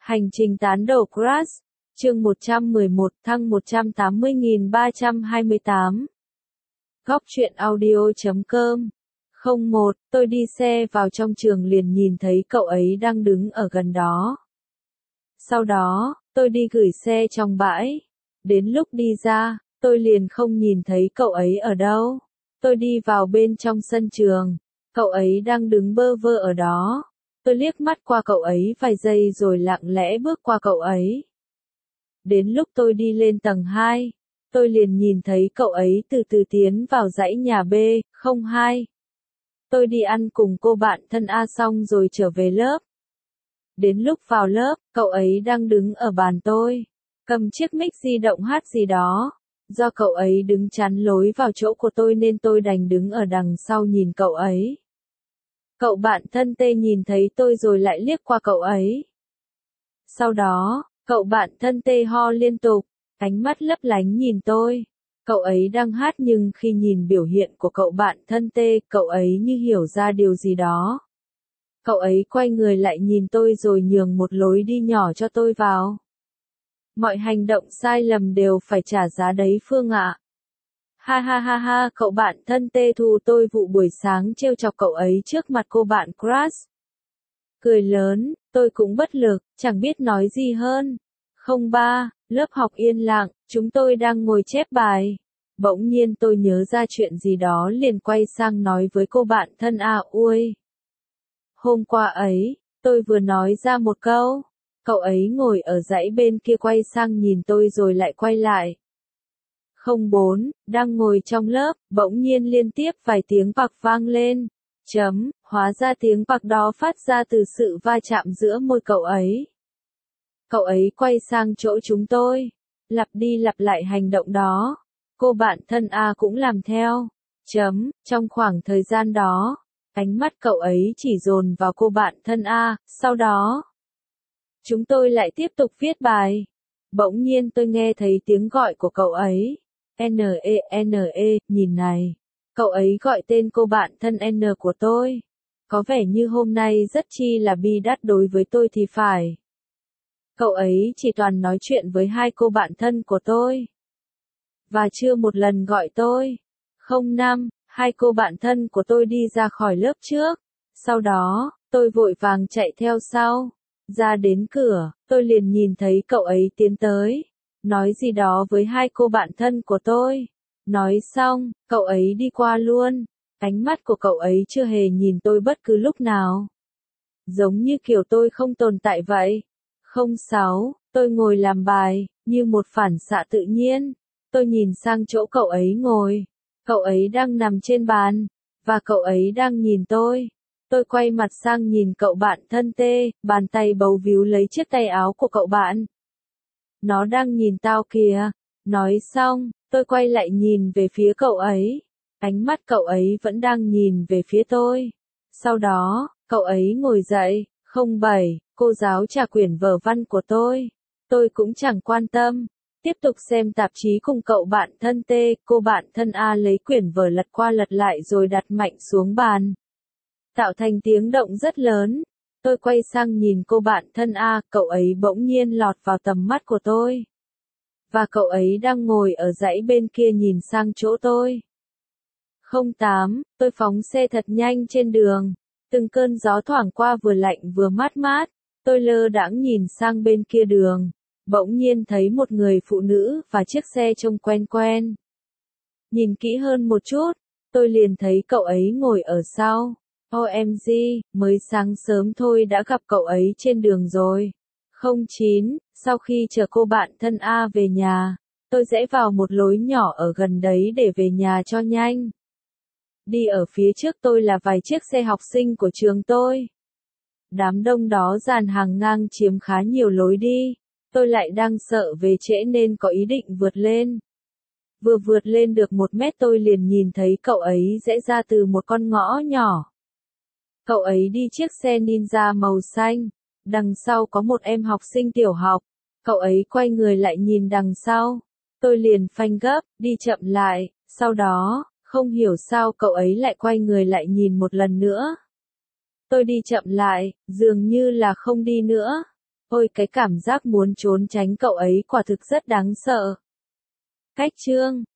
Hành trình tán đầu Crush, chương 111, thăng 180.328. Góc truyện audio.com 01, tôi đi xe vào trong trường liền nhìn thấy cậu ấy đang đứng ở gần đó. Sau đó, tôi đi gửi xe trong bãi. Đến lúc đi ra, tôi liền không nhìn thấy cậu ấy ở đâu. Tôi đi vào bên trong sân trường. Cậu ấy đang đứng bơ vơ ở đó. Tôi liếc mắt qua cậu ấy vài giây rồi lặng lẽ bước qua cậu ấy. Đến lúc tôi đi lên tầng 2, tôi liền nhìn thấy cậu ấy từ từ tiến vào dãy nhà B02. Tôi đi ăn cùng cô bạn thân A xong rồi trở về lớp. Đến lúc vào lớp, cậu ấy đang đứng ở bàn tôi, cầm chiếc mic di động hát gì đó. Do cậu ấy đứng chắn lối vào chỗ của tôi nên tôi đành đứng ở đằng sau nhìn cậu ấy. Cậu bạn thân T nhìn thấy tôi rồi lại liếc qua cậu ấy. Sau đó, cậu bạn thân T ho liên tục, ánh mắt lấp lánh nhìn tôi. Cậu ấy đang hát nhưng khi nhìn biểu hiện của cậu bạn thân T, cậu ấy như hiểu ra điều gì đó. Cậu ấy quay người lại nhìn tôi rồi nhường một lối đi nhỏ cho tôi vào. Mọi hành động sai lầm đều phải trả giá đấy Phương ạ. Ha ha ha ha, cậu bạn thân T thù tôi vụ buổi sáng trêu chọc cậu ấy trước mặt cô bạn Crush. Cười lớn, tôi cũng bất lực, chẳng biết nói gì hơn. 03, lớp học yên lặng, chúng tôi đang ngồi chép bài. Bỗng nhiên tôi nhớ ra chuyện gì đó liền quay sang nói với cô bạn thân ui. Hôm qua ấy, tôi vừa nói ra một câu. Cậu ấy ngồi ở dãy bên kia quay sang nhìn tôi rồi lại quay lại. 04, đang ngồi trong lớp, bỗng nhiên liên tiếp vài tiếng bạc vang lên. Hóa ra tiếng bạc đó phát ra từ sự va chạm giữa môi cậu ấy. Cậu ấy quay sang chỗ chúng tôi, lặp đi lặp lại hành động đó. Cô bạn thân A cũng làm theo. Trong khoảng thời gian đó, ánh mắt cậu ấy chỉ dồn vào cô bạn thân A, sau đó chúng tôi lại tiếp tục viết bài. Bỗng nhiên tôi nghe thấy tiếng gọi của cậu ấy. N.E, nhìn này. Cậu ấy gọi tên cô bạn thân N của tôi. Có vẻ như hôm nay rất chi là bi đát đối với tôi thì phải. Cậu ấy chỉ toàn nói chuyện với hai cô bạn thân của tôi. Và chưa một lần gọi tôi. 05, hai cô bạn thân của tôi đi ra khỏi lớp trước. Sau đó, tôi vội vàng chạy theo sau. Ra đến cửa, tôi liền nhìn thấy cậu ấy tiến tới. Nói gì đó với hai cô bạn thân của tôi. Nói xong, cậu ấy đi qua luôn. Ánh mắt của cậu ấy chưa hề nhìn tôi bất cứ lúc nào. Giống như kiểu tôi không tồn tại vậy. 06, tôi ngồi làm bài, như một phản xạ tự nhiên. Tôi nhìn sang chỗ cậu ấy ngồi. Cậu ấy đang nằm trên bàn, và cậu ấy đang nhìn tôi. Tôi quay mặt sang nhìn cậu bạn thân T, bàn tay bấu víu lấy chiếc tay áo của cậu bạn. Nó đang nhìn tao kìa. Nói xong, tôi quay lại nhìn về phía cậu ấy. Ánh mắt cậu ấy vẫn đang nhìn về phía tôi. Sau đó, cậu ấy ngồi dậy. 07, cô giáo trả quyển vở văn của tôi. Tôi cũng chẳng quan tâm. Tiếp tục xem tạp chí cùng cậu bạn thân T, cô bạn thân A lấy quyển vở lật qua lật lại rồi đặt mạnh xuống bàn. Tạo thành tiếng động rất lớn. Tôi quay sang nhìn cô bạn thân A, cậu ấy bỗng nhiên lọt vào tầm mắt của tôi. Và cậu ấy đang ngồi ở dãy bên kia nhìn sang chỗ tôi. 08, tôi phóng xe thật nhanh trên đường. Từng cơn gió thoảng qua vừa lạnh vừa mát mát. Tôi lơ đãng nhìn sang bên kia đường. Bỗng nhiên thấy một người phụ nữ và chiếc xe trông quen quen. Nhìn kỹ hơn một chút, tôi liền thấy cậu ấy ngồi ở sau. OMG, mới sáng sớm thôi đã gặp cậu ấy trên đường rồi. 09, sau khi chờ cô bạn thân A về nhà, tôi rẽ vào một lối nhỏ ở gần đấy để về nhà cho nhanh. Đi ở phía trước tôi là vài chiếc xe học sinh của trường tôi. Đám đông đó dàn hàng ngang chiếm khá nhiều lối đi. Tôi lại đang sợ về trễ nên có ý định vượt lên. Vừa vượt lên được 1 mét tôi liền nhìn thấy cậu ấy rẽ ra từ một con ngõ nhỏ. Cậu ấy đi chiếc xe Ninja màu xanh. Đằng sau có một em học sinh tiểu học. Cậu ấy quay người lại nhìn đằng sau. Tôi liền phanh gấp, đi chậm lại. Sau đó, không hiểu sao cậu ấy lại quay người lại nhìn một lần nữa. Tôi đi chậm lại, dường như là không đi nữa. Ôi cái cảm giác muốn trốn tránh cậu ấy quả thực rất đáng sợ. Cách chương